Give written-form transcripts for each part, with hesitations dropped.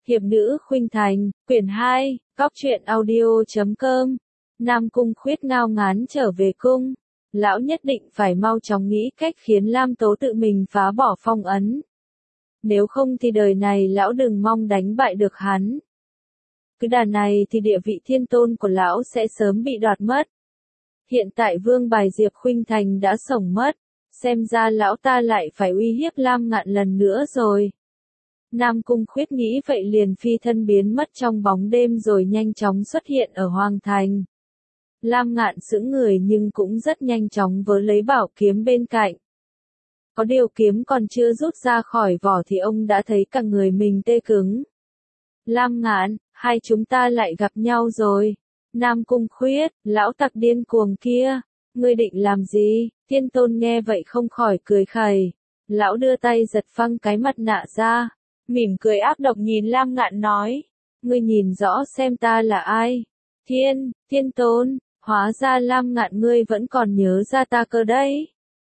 Hiệp nữ khuynh thành, quyển 2, góc truyện audio.com. Nam Cung Khuyết ngao ngán trở về cung. Lão nhất định phải mau chóng nghĩ cách khiến Lam Tố tự mình phá bỏ phong ấn. Nếu không thì đời này lão đừng mong đánh bại được hắn. Cứ đà này thì địa vị thiên tôn của lão sẽ sớm bị đoạt mất. Hiện tại Vương Bài Diệp Khuynh Thành đã sổng mất, xem ra lão ta lại phải uy hiếp Lam Ngạn lần nữa rồi. Nam Cung Khuyết nghĩ vậy liền phi thân biến mất trong bóng đêm rồi nhanh chóng xuất hiện ở Hoàng Thành. Lam Ngạn sững người nhưng cũng rất nhanh chóng vớ lấy bảo kiếm bên cạnh. Có điều kiếm còn chưa rút ra khỏi vỏ thì ông đã thấy cả người mình tê cứng. Lam Ngạn, hai chúng ta lại gặp nhau rồi. Nam Cung Khuyết, lão tặc điên cuồng kia, ngươi định làm gì? Thiên Tôn nghe vậy không khỏi cười khẩy. Lão đưa tay giật phăng cái mặt nạ ra, mỉm cười ác độc nhìn Lam Ngạn nói, ngươi nhìn rõ xem ta là ai? Thiên Tôn, hóa ra Lam Ngạn ngươi vẫn còn nhớ ra ta cơ đấy.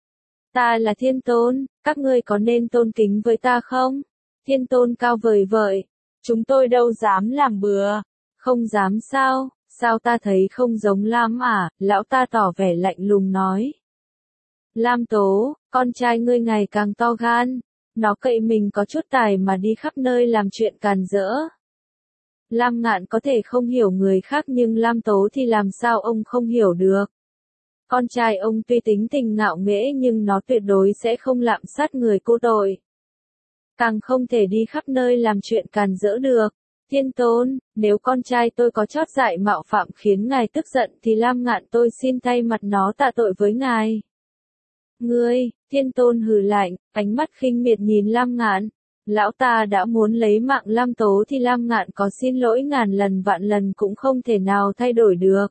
Ta là Thiên Tôn, các ngươi có nên tôn kính với ta không? Thiên Tôn cao vời vợi, chúng tôi đâu dám làm bừa. Không dám sao? Sao ta thấy không giống Lam à? Lão ta tỏ vẻ lạnh lùng nói. Lam Tố, con trai ngươi ngày càng to gan. Nó cậy mình có chút tài mà đi khắp nơi làm chuyện càn rỡ. Lam Ngạn có thể không hiểu người khác nhưng Lam Tố thì làm sao ông không hiểu được. Con trai ông tuy tính tình ngạo nghễ nhưng nó tuyệt đối sẽ không lạm sát người vô tội. Càng không thể đi khắp nơi làm chuyện càn rỡ được. Thiên Tôn, nếu con trai tôi có chót dại mạo phạm khiến ngài tức giận thì Lam Ngạn tôi xin thay mặt nó tạ tội với ngài. Ngươi, Thiên Tôn hừ lạnh, ánh mắt khinh miệt nhìn Lam Ngạn. Lão ta đã muốn lấy mạng Lam Tố thì Lam Ngạn có xin lỗi ngàn lần vạn lần cũng không thể nào thay đổi được.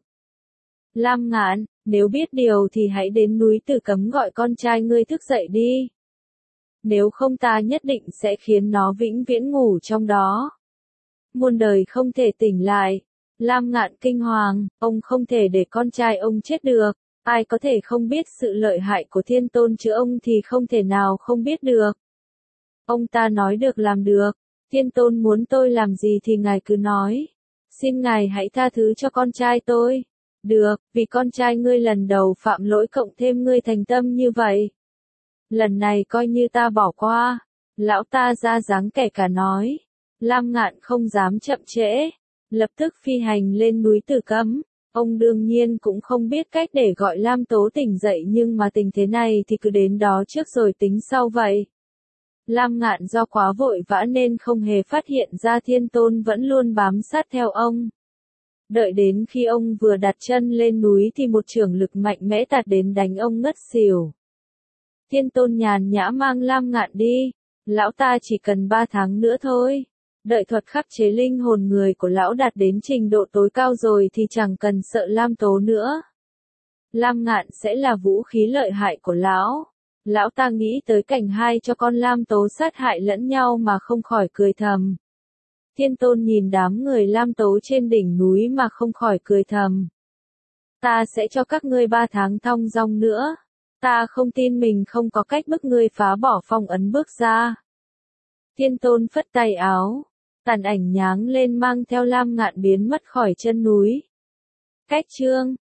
Lam Ngạn, nếu biết điều thì hãy đến núi Tử Cấm gọi con trai ngươi thức dậy đi. Nếu không ta nhất định sẽ khiến nó vĩnh viễn ngủ trong đó. Muôn đời không thể tỉnh lại. Lam Ngạn kinh hoàng, ông không thể để con trai ông chết được. Ai có thể không biết sự lợi hại của Thiên Tôn chứ ông thì không thể nào không biết được. Ông ta nói được làm được. Thiên Tôn muốn tôi làm gì thì ngài cứ nói. Xin ngài hãy tha thứ cho con trai tôi. Được, vì con trai ngươi lần đầu phạm lỗi cộng thêm ngươi thành tâm như vậy. Lần này coi như ta bỏ qua. Lão ta ra dáng kẻ cả nói. Lam Ngạn không dám chậm trễ. Lập tức phi hành lên núi Tử Cấm. Ông đương nhiên cũng không biết cách để gọi Lam Tố tỉnh dậy nhưng mà tình thế này thì cứ đến đó trước rồi tính sau vậy. Lam Ngạn do quá vội vã nên không hề phát hiện ra Thiên Tôn vẫn luôn bám sát theo ông. Đợi đến khi ông vừa đặt chân lên núi thì một chưởng lực mạnh mẽ tạt đến đánh ông ngất xỉu. Thiên Tôn nhàn nhã mang Lam Ngạn đi. Lão ta chỉ cần 3 tháng nữa thôi. Đợi thuật khắc chế linh hồn người của lão đạt đến trình độ tối cao rồi thì chẳng cần sợ Lam Tố nữa. Lam Ngạn sẽ là vũ khí lợi hại của lão. Lão ta nghĩ tới cảnh hai cho con Lam Tố sát hại lẫn nhau mà không khỏi cười thầm. Thiên Tôn nhìn đám người Lam Tố trên đỉnh núi mà không khỏi cười thầm. Ta sẽ cho các ngươi 3 tháng thong dong nữa. Ta không tin mình không có cách bức ngươi phá bỏ phong ấn bước ra. Thiên Tôn phất tay áo. Tàn ảnh nháng lên mang theo Lam Ngạn biến mất khỏi chân núi. Cách chương